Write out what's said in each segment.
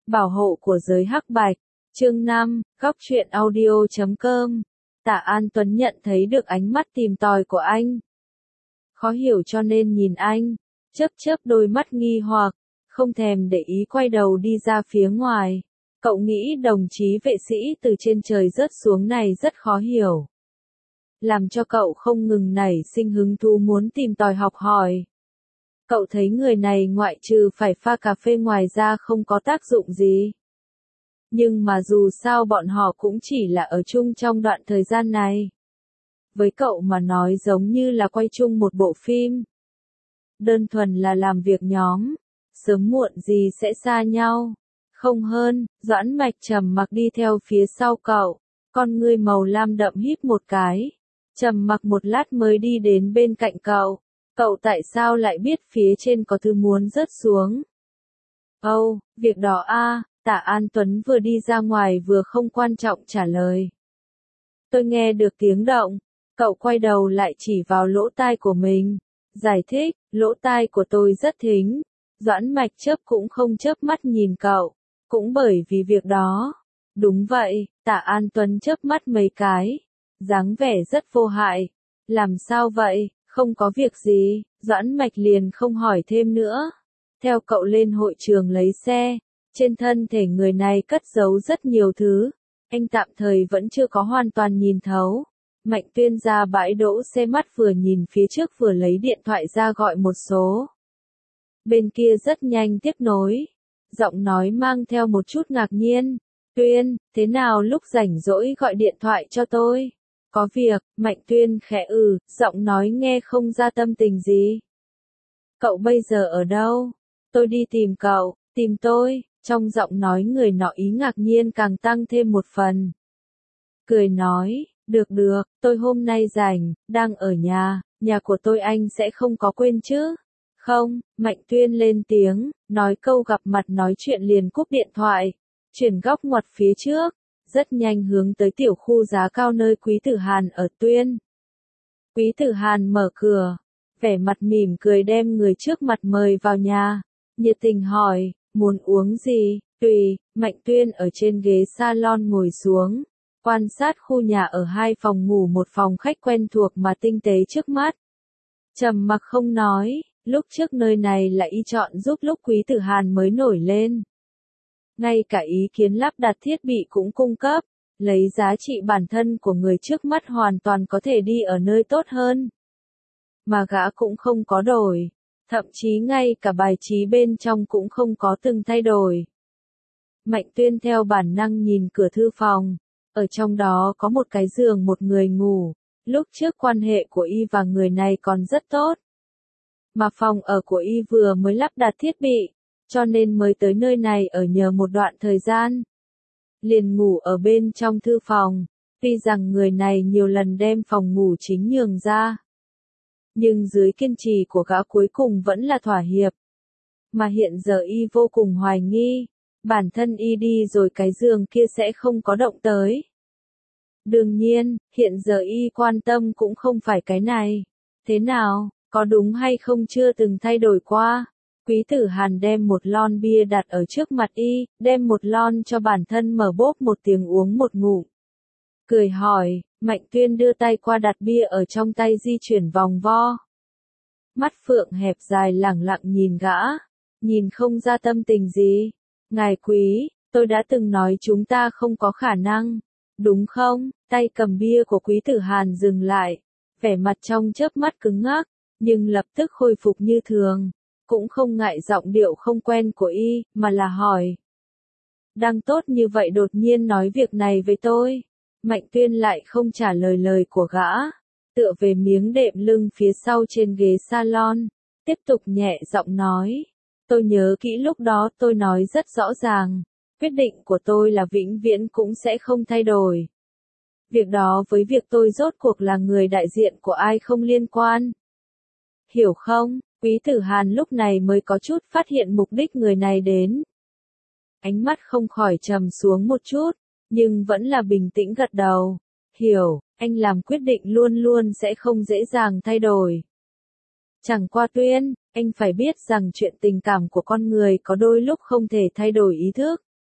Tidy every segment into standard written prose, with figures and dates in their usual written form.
Bảo hộ của giới hắc bạch. Chương 5, góc truyện audio.com. Tạ An Tuấn nhận thấy được ánh mắt tìm tòi của anh. Khó hiểu cho nên nhìn anh, chớp chớp đôi mắt nghi hoặc, không thèm để ý quay đầu đi ra phía ngoài. Cậu nghĩ đồng chí vệ sĩ từ trên trời rớt xuống này rất khó hiểu. Làm cho cậu không ngừng nảy sinh hứng thú muốn tìm tòi học hỏi. Cậu thấy người này ngoại trừ phải pha cà phê ngoài ra không có tác dụng gì. Nhưng mà dù sao bọn họ cũng chỉ là ở chung trong đoạn thời gian này. Với cậu mà nói giống như là quay chung một bộ phim. Đơn thuần là làm việc nhóm, sớm muộn gì sẽ xa nhau. Không hơn, Doãn Mạch trầm mặc đi theo phía sau cậu, con ngươi màu lam đậm híp một cái. Trầm mặc một lát mới đi đến bên cạnh cậu. Cậu tại sao lại biết phía trên có thứ muốn rớt xuống? Âu, việc đó a, Tạ An Tuấn vừa đi ra ngoài vừa không quan trọng trả lời. Tôi nghe được tiếng động, cậu quay đầu lại chỉ vào lỗ tai của mình. Giải thích, lỗ tai của tôi rất thính. Doãn Mạch chớp cũng không chớp mắt nhìn cậu, cũng bởi vì việc đó. Đúng vậy, Tạ An Tuấn chớp mắt mấy cái, dáng vẻ rất vô hại. Làm sao vậy? Không có việc gì, Doãn Mạch liền không hỏi thêm nữa. Theo cậu lên hội trường lấy xe, trên thân thể người này cất giấu rất nhiều thứ. Anh tạm thời vẫn chưa có hoàn toàn nhìn thấu. Mạnh Tuyên ra bãi đỗ xe mắt vừa nhìn phía trước vừa lấy điện thoại ra gọi một số. Bên kia rất nhanh tiếp nối. Giọng nói mang theo một chút ngạc nhiên. Tuyên, thế nào lúc rảnh rỗi gọi điện thoại cho tôi? Có việc, Mạnh Tuyên khẽ giọng nói nghe không ra tâm tình gì. Cậu bây giờ ở đâu? Tôi đi tìm cậu, tìm tôi, trong giọng nói người nọ ý ngạc nhiên càng tăng thêm một phần. Cười nói, được, tôi hôm nay rảnh, đang ở nhà của tôi anh sẽ không có quên chứ? Không, Mạnh Tuyên lên tiếng, nói câu gặp mặt nói chuyện liền cúp điện thoại, chuyển góc ngoặt phía trước. Rất nhanh hướng tới tiểu khu giá cao nơi Quý Tử Hàn ở Tuyên. Quý Tử Hàn mở cửa, vẻ mặt mỉm cười đem người trước mặt mời vào nhà, nhiệt tình hỏi, muốn uống gì? Tùy. Mạnh Tuyên ở trên ghế salon ngồi xuống, quan sát khu nhà ở 2 phòng ngủ 1 phòng khách quen thuộc mà tinh tế trước mắt. Trầm mặc không nói, lúc trước nơi này là y chọn giúp lúc Quý Tử Hàn mới nổi lên. Ngay cả ý kiến lắp đặt thiết bị cũng cung cấp, lấy giá trị bản thân của người trước mắt hoàn toàn có thể đi ở nơi tốt hơn. Mà gã cũng không có đổi, thậm chí ngay cả bài trí bên trong cũng không có từng thay đổi. Mạnh Tuyên theo bản năng nhìn cửa thư phòng, ở trong đó có một cái giường một người ngủ, lúc trước quan hệ của y và người này còn rất tốt. Mà phòng ở của y vừa mới lắp đặt thiết bị, cho nên mới tới nơi này ở nhờ một đoạn thời gian. Liền ngủ ở bên trong thư phòng, tuy rằng người này nhiều lần đem phòng ngủ chính nhường ra. Nhưng dưới kiên trì của gã cuối cùng vẫn là thỏa hiệp. Mà hiện giờ y vô cùng hoài nghi, bản thân y đi rồi cái giường kia sẽ không có động tới. Đương nhiên, hiện giờ y quan tâm cũng không phải cái này. Thế nào, có đúng hay không chưa từng thay đổi qua? Quý Tử Hàn đem một lon bia đặt ở trước mặt y, đem một lon cho bản thân mở bốp một tiếng uống một ngụm. Cười hỏi, Mạnh Tuyên đưa tay qua đặt bia ở trong tay di chuyển vòng vo. Mắt phượng hẹp dài lẳng lặng nhìn gã, nhìn không ra tâm tình gì. Ngài Quý, tôi đã từng nói chúng ta không có khả năng, đúng không? Tay cầm bia của Quý Tử Hàn dừng lại, vẻ mặt trong chớp mắt cứng ngắc, nhưng lập tức khôi phục như thường. Cũng không ngại giọng điệu không quen của y, mà là hỏi. Đang tốt như vậy đột nhiên nói việc này với tôi. Mạnh Tuyên lại không trả lời lời của gã, tựa về miếng đệm lưng phía sau trên ghế salon, tiếp tục nhẹ giọng nói. Tôi nhớ kỹ lúc đó tôi nói rất rõ ràng, quyết định của tôi là vĩnh viễn cũng sẽ không thay đổi. Việc đó với việc tôi rốt cuộc là người đại diện của ai không liên quan. Hiểu không? Quý Tử Hàn lúc này mới có chút phát hiện mục đích người này đến. Ánh mắt không khỏi trầm xuống một chút, nhưng vẫn là bình tĩnh gật đầu. Hiểu, anh làm quyết định luôn luôn sẽ không dễ dàng thay đổi. Chẳng qua Tuyên, anh phải biết rằng chuyện tình cảm của con người có đôi lúc không thể thay đổi ý thức.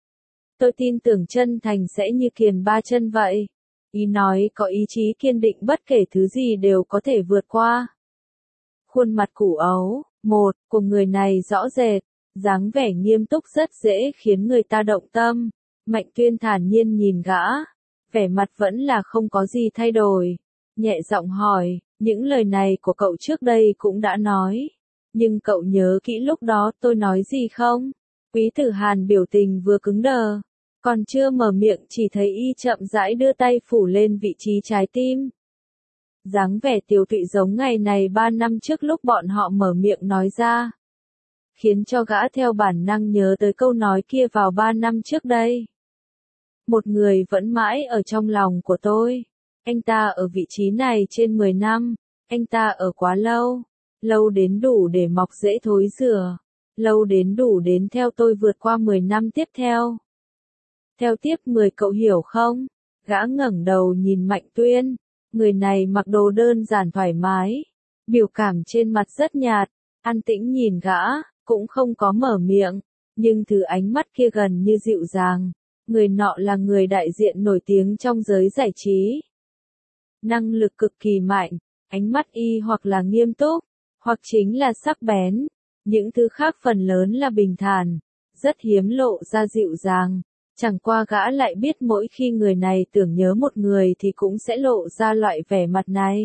Tôi tin tưởng chân thành sẽ như kiền ba chân vậy. Ý nói có ý chí kiên định bất kể thứ gì đều có thể vượt qua. Khuôn mặt củ ấu, một, của người này rõ rệt, dáng vẻ nghiêm túc rất dễ khiến người ta động tâm. Mạnh Tuyên thản nhiên nhìn gã, vẻ mặt vẫn là không có gì thay đổi. Nhẹ giọng hỏi, những lời này của cậu trước đây cũng đã nói. Nhưng cậu nhớ kỹ lúc đó tôi nói gì không? Quý Tử Hàn biểu tình vừa cứng đờ. Còn chưa mở miệng chỉ thấy y chậm rãi đưa tay phủ lên vị trí trái tim. Dáng vẻ tiều tụy giống ngày này 3 năm trước lúc bọn họ mở miệng nói ra. Khiến cho gã theo bản năng nhớ tới câu nói kia vào 3 năm trước đây. Một người vẫn mãi ở trong lòng của tôi. Anh ta ở vị trí này trên 10 năm. Anh ta ở quá lâu. Lâu đến đủ để mọc rễ thối rửa. Lâu đến đủ đến theo tôi vượt qua 10 năm tiếp theo. Theo tiếp 10 cậu hiểu không? Gã ngẩng đầu nhìn Mạnh Tuyên. Người này mặc đồ đơn giản thoải mái. Biểu cảm trên mặt rất nhạt. An tĩnh nhìn gã, cũng không có mở miệng. Nhưng từ ánh mắt kia gần như dịu dàng. Người nọ là người đại diện nổi tiếng trong giới giải trí. Năng lực cực kỳ mạnh. Ánh mắt y hoặc là nghiêm túc, hoặc chính là sắc bén. Những thứ khác phần lớn là bình thản. Rất hiếm lộ ra dịu dàng. Chẳng qua gã lại biết mỗi khi người này tưởng nhớ một người thì cũng sẽ lộ ra loại vẻ mặt này.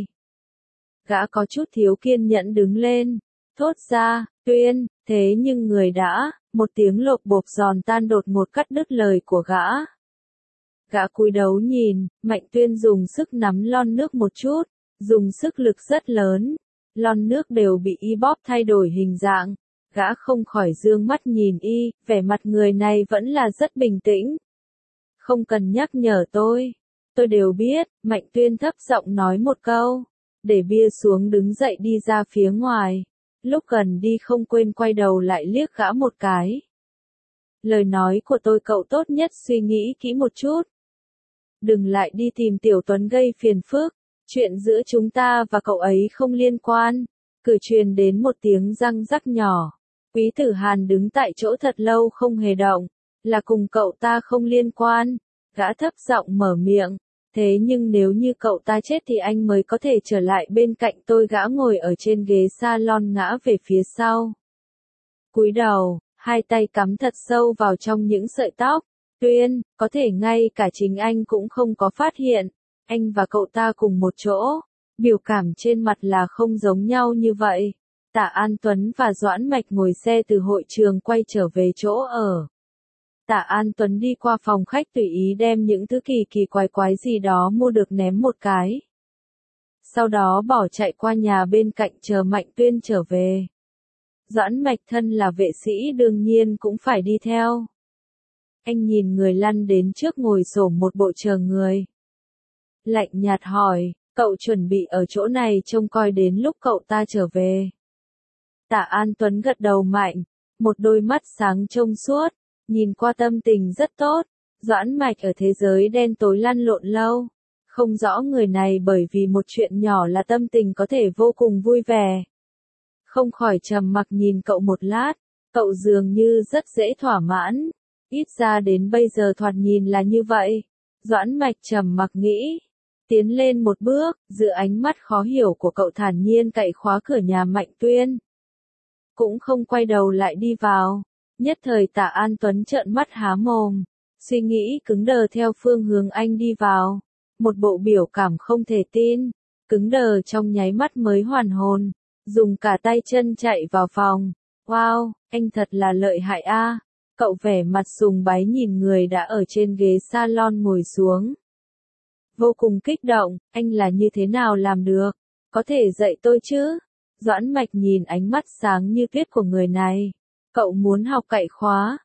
Gã có chút thiếu kiên nhẫn đứng lên, thốt ra, Tuyên, thế nhưng người đã, một tiếng lộp bộp giòn tan đột ngột cắt đứt lời của gã. Gã cúi đầu nhìn, Mạnh Tuyên dùng sức nắm lon nước một chút, dùng sức lực rất lớn, lon nước đều bị y bóp thay đổi hình dạng. Gã không khỏi dương mắt nhìn y, vẻ mặt người này vẫn là rất bình tĩnh. Không cần nhắc nhở tôi đều biết, Mạnh Tuyên thấp giọng nói một câu, để bia xuống đứng dậy đi ra phía ngoài. Lúc gần đi không quên quay đầu lại liếc gã một cái. Lời nói của tôi cậu tốt nhất suy nghĩ kỹ một chút. Đừng lại đi tìm Tiểu Tuấn gây phiền phức, chuyện giữa chúng ta và cậu ấy không liên quan. Cử truyền đến một tiếng răng rắc nhỏ. Quý Tử Hàn đứng tại chỗ thật lâu không hề động, là cùng cậu ta không liên quan. Gã thấp giọng mở miệng, thế nhưng nếu như cậu ta chết thì anh mới có thể trở lại bên cạnh tôi. Gã ngồi ở trên ghế salon ngã về phía sau. Cúi đầu, hai tay cắm thật sâu vào trong những sợi tóc. Tuyên, có thể ngay cả chính anh cũng không có phát hiện, anh và cậu ta cùng một chỗ, biểu cảm trên mặt là không giống nhau như vậy. Tạ An Tuấn và Doãn Mạch ngồi xe từ hội trường quay trở về chỗ ở. Tạ An Tuấn đi qua phòng khách tùy ý đem những thứ kỳ kỳ quái quái gì đó mua được ném một cái. Sau đó bỏ chạy qua nhà bên cạnh chờ Mạnh Tuyên trở về. Doãn Mạch thân là vệ sĩ đương nhiên cũng phải đi theo. Anh nhìn người lăn đến trước ngồi xổm một bộ chờ người. Lạnh nhạt hỏi, cậu chuẩn bị ở chỗ này trông coi đến lúc cậu ta trở về. Tạ An Tuấn gật đầu mạnh, một đôi mắt sáng trông suốt, nhìn qua tâm tình rất tốt. Doãn Mạch ở thế giới đen tối lăn lộn lâu, không rõ người này bởi vì một chuyện nhỏ là tâm tình có thể vô cùng vui vẻ. Không khỏi trầm mặc nhìn cậu một lát, cậu dường như rất dễ thỏa mãn, ít ra đến bây giờ thoạt nhìn là như vậy. Doãn Mạch trầm mặc nghĩ, tiến lên một bước, giữa ánh mắt khó hiểu của cậu thản nhiên cậy khóa cửa nhà Mạnh Tuyên. Cũng không quay đầu lại đi vào. Nhất thời Tạ An Tuấn trợn mắt há mồm, suy nghĩ cứng đờ theo phương hướng anh đi vào. Một bộ biểu cảm không thể tin, cứng đờ trong nháy mắt mới hoàn hồn, dùng cả tay chân chạy vào phòng. Wow, anh thật là lợi hại a. Cậu vẻ mặt sùng bái nhìn người đã ở trên ghế salon ngồi xuống. Vô cùng kích động, anh là như thế nào làm được? Có thể dạy tôi chứ? Doãn Mạch nhìn ánh mắt sáng như tuyết của người này. Cậu muốn học cậy khóa?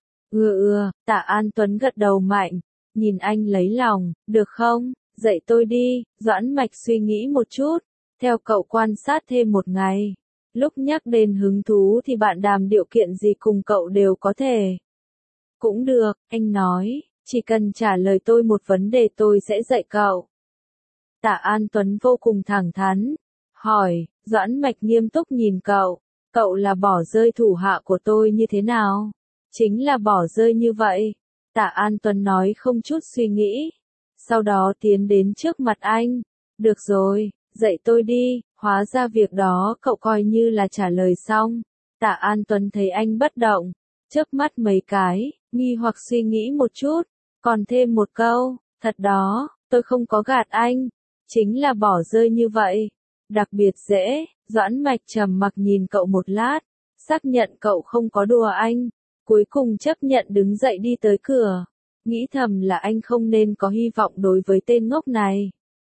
Tạ An Tuấn gật đầu mạnh, nhìn anh lấy lòng, được không? Dạy tôi đi. Doãn Mạch suy nghĩ một chút, theo cậu quan sát thêm một ngày. Lúc nhắc đến hứng thú thì bạn đàm điều kiện gì cùng cậu đều có thể. Cũng được, anh nói, chỉ cần trả lời tôi một vấn đề tôi sẽ dạy cậu. Tạ An Tuấn vô cùng thẳng thắn, hỏi. Doãn Mạch nghiêm túc nhìn cậu là bỏ rơi thủ hạ của tôi như thế nào? Chính là bỏ rơi như vậy. Tạ An Tuấn nói không chút suy nghĩ. Sau đó tiến đến trước mặt anh. Được rồi, dạy tôi đi, hóa ra việc đó cậu coi như là trả lời xong. Tạ An Tuấn thấy anh bất động, chớp mắt mấy cái, nghi hoặc suy nghĩ một chút, còn thêm một câu, thật đó, tôi không có gạt anh, chính là bỏ rơi như vậy. Đặc biệt dễ, Doãn Mạch trầm mặc nhìn cậu một lát, xác nhận cậu không có đùa anh, cuối cùng chấp nhận đứng dậy đi tới cửa, nghĩ thầm là anh không nên có hy vọng đối với tên ngốc này.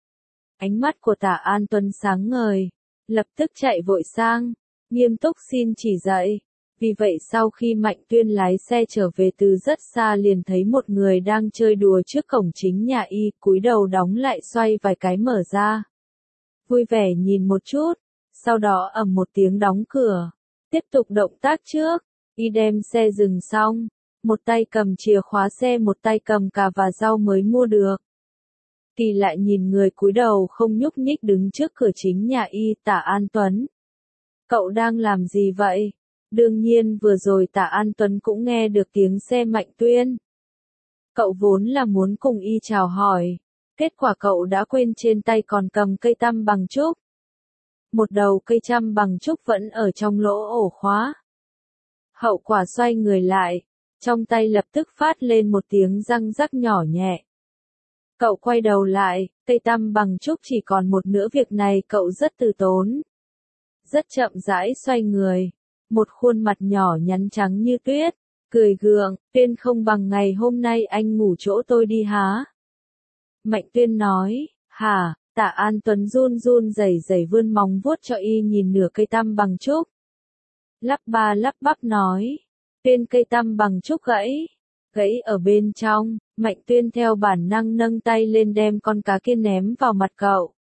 Ánh mắt của Tạ An Tuấn sáng ngời, lập tức chạy vội sang, nghiêm túc xin chỉ dạy. Vì vậy sau khi Mạnh Tuyên lái xe trở về từ rất xa liền thấy một người đang chơi đùa trước cổng chính nhà y, cúi đầu đóng lại xoay vài cái mở ra. Vui vẻ nhìn một chút, sau đó ầm một tiếng đóng cửa, tiếp tục động tác trước, y đem xe dừng xong, một tay cầm chìa khóa xe một tay cầm cà và rau mới mua được. Kỳ lại nhìn người cúi đầu không nhúc nhích đứng trước cửa chính nhà y, Tạ An Tuấn. Cậu đang làm gì vậy? Đương nhiên vừa rồi Tạ An Tuấn cũng nghe được tiếng xe Mạnh Tuyên. Cậu vốn là muốn cùng y chào hỏi, kết quả cậu đã quên trên tay còn cầm cây tăm bằng trúc. Một đầu cây chăm bằng trúc vẫn ở trong lỗ ổ khóa. Hậu quả xoay người lại, trong tay lập tức phát lên một tiếng răng rắc nhỏ nhẹ. Cậu quay đầu lại, cây tăm bằng trúc chỉ còn một nửa, việc này cậu rất từ tốn. Rất chậm rãi xoay người, một khuôn mặt nhỏ nhắn trắng như tuyết, cười gượng, Tuyên không bằng ngày hôm nay anh ngủ chỗ tôi đi há. Mạnh Tuyên nói, hả, Tạ An Tuấn run run rẩy rẩy vươn móng vuốt cho y nhìn nửa cây tăm bằng trúc. Lắp ba lắp bắp nói, Tuyên cây tăm bằng trúc gãy ở bên trong, Mạnh Tuyên theo bản năng nâng tay lên đem con cá kia ném vào mặt cậu.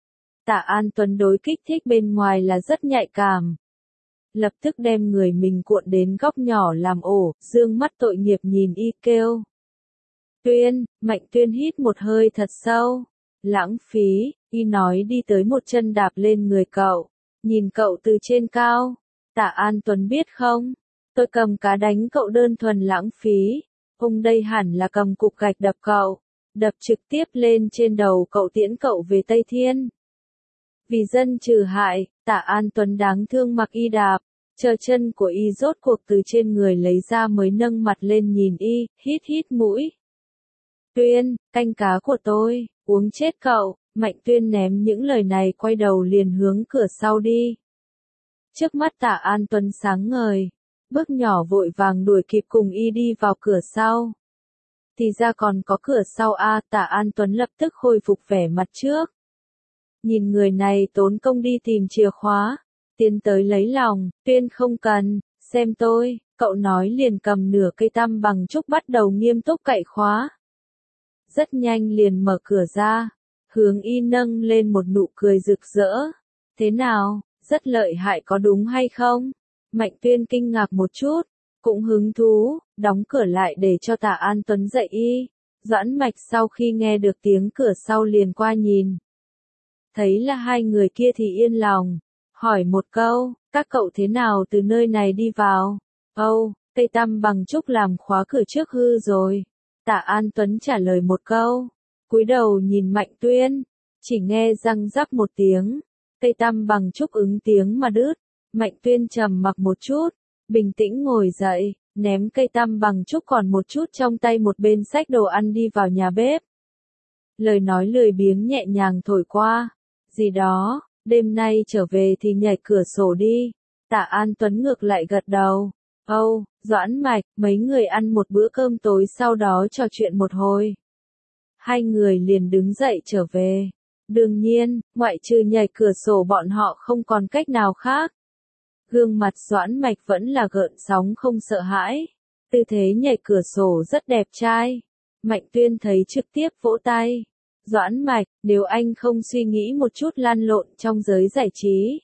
Tạ An Tuấn đối kích thích bên ngoài là rất nhạy cảm. Lập tức đem người mình cuộn đến góc nhỏ làm ổ, dương mắt tội nghiệp nhìn y kêu. Tuyên, Mạnh Tuyên hít một hơi thật sâu. Lãng phí, y nói đi tới một chân đạp lên người cậu, nhìn cậu từ trên cao. Tạ An Tuấn biết không, tôi cầm cá đánh cậu đơn thuần lãng phí. Ông đây hẳn là cầm cục gạch đập cậu, đập trực tiếp lên trên đầu cậu tiễn cậu về Tây Thiên. Vì dân trừ hại, Tạ An Tuấn đáng thương mặc y đạp, chờ chân của y rốt cuộc từ trên người lấy ra mới nâng mặt lên nhìn y, hít hít mũi. Tuyên, canh cá của tôi, uống chết cậu. Mạnh Tuyên ném những lời này quay đầu liền hướng cửa sau đi. Trước mắt Tạ An Tuấn sáng ngời, bước nhỏ vội vàng đuổi kịp cùng y đi vào cửa sau. Thì ra còn có cửa sau a, Tạ An Tuấn lập tức khôi phục vẻ mặt trước. Nhìn người này tốn công đi tìm chìa khóa, tiến tới lấy lòng, Tuyên không cần, xem tôi, cậu nói liền cầm nửa cây tăm bằng trúc bắt đầu nghiêm túc cạy khóa. Rất nhanh liền mở cửa ra, hướng y nâng lên một nụ cười rực rỡ. Thế nào, rất lợi hại có đúng hay không? Mạnh Tuyên kinh ngạc một chút, cũng hứng thú, đóng cửa lại để cho Tạ An Tuấn dạy y. Doãn Mạch sau khi nghe được tiếng cửa sau liền qua nhìn. Thấy là hai người kia thì yên lòng, hỏi một câu, các cậu thế nào từ nơi này đi vào? Âu, cây tăm bằng trúc làm khóa cửa trước hư rồi. Tạ An Tuấn trả lời một câu, cúi đầu nhìn Mạnh Tuyên, chỉ nghe răng rắc một tiếng, cây tăm bằng trúc ứng tiếng mà đứt. Mạnh Tuyên trầm mặc một chút, bình tĩnh ngồi dậy, ném cây tăm bằng trúc còn một chút trong tay một bên xách đồ ăn đi vào nhà bếp. Lời nói lười biếng nhẹ nhàng thổi qua, gì đó, đêm nay trở về thì nhảy cửa sổ đi. Tạ An Tuấn ngược lại gật đầu. Âu, Doãn Mạch, mấy người ăn một bữa cơm tối sau đó trò chuyện một hồi. Hai người liền đứng dậy trở về. Đương nhiên, ngoại trừ nhảy cửa sổ bọn họ không còn cách nào khác. Gương mặt Doãn Mạch vẫn là gợn sóng không sợ hãi. Tư thế nhảy cửa sổ rất đẹp trai. Mạnh Tuyên thấy trực tiếp vỗ tay. Doãn Mạch, nếu anh không suy nghĩ một chút lăn lộn trong giới giải trí,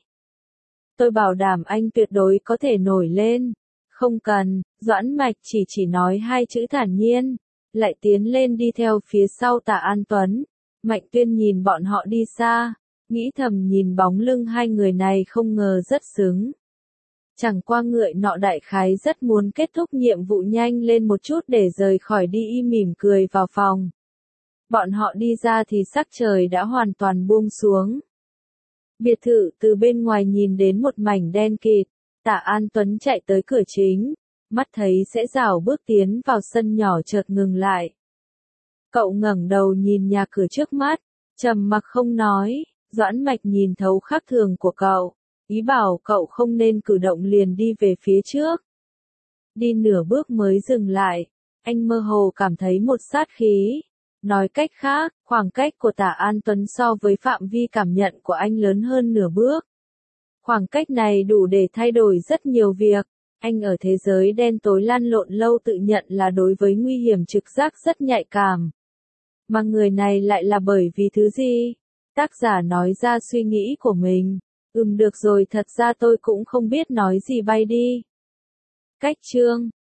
tôi bảo đảm anh tuyệt đối có thể nổi lên. Không cần, Doãn Mạch chỉ nói hai chữ thản nhiên, lại tiến lên đi theo phía sau Tạ An Tuấn. Mạnh Tuyên nhìn bọn họ đi xa, nghĩ thầm nhìn bóng lưng hai người này không ngờ rất xứng. Chẳng qua người nọ đại khái rất muốn kết thúc nhiệm vụ nhanh lên một chút để rời khỏi đi, y mỉm cười vào phòng. Bọn họ đi ra thì sắc trời đã hoàn toàn buông xuống. Biệt thự từ bên ngoài nhìn đến một mảnh đen kịt. Tạ An Tuấn chạy tới cửa chính, mắt thấy sẽ rảo bước tiến vào sân nhỏ chợt ngừng lại. Cậu ngẩng đầu nhìn nhà cửa trước mắt, trầm mặc không nói. Doãn Mạch nhìn thấu khác thường của cậu, ý bảo cậu không nên cử động liền đi về phía trước. Đi nửa bước mới dừng lại, anh mơ hồ cảm thấy một sát khí. Nói cách khác, khoảng cách của Tạ An Tuấn so với phạm vi cảm nhận của anh lớn hơn nửa bước. Khoảng cách này đủ để thay đổi rất nhiều việc. Anh ở thế giới đen tối lăn lộn lâu tự nhận là đối với nguy hiểm trực giác rất nhạy cảm. Mà người này lại là bởi vì thứ gì? Tác giả nói ra suy nghĩ của mình. Được rồi, thật ra tôi cũng không biết nói gì, bay đi. Cách chương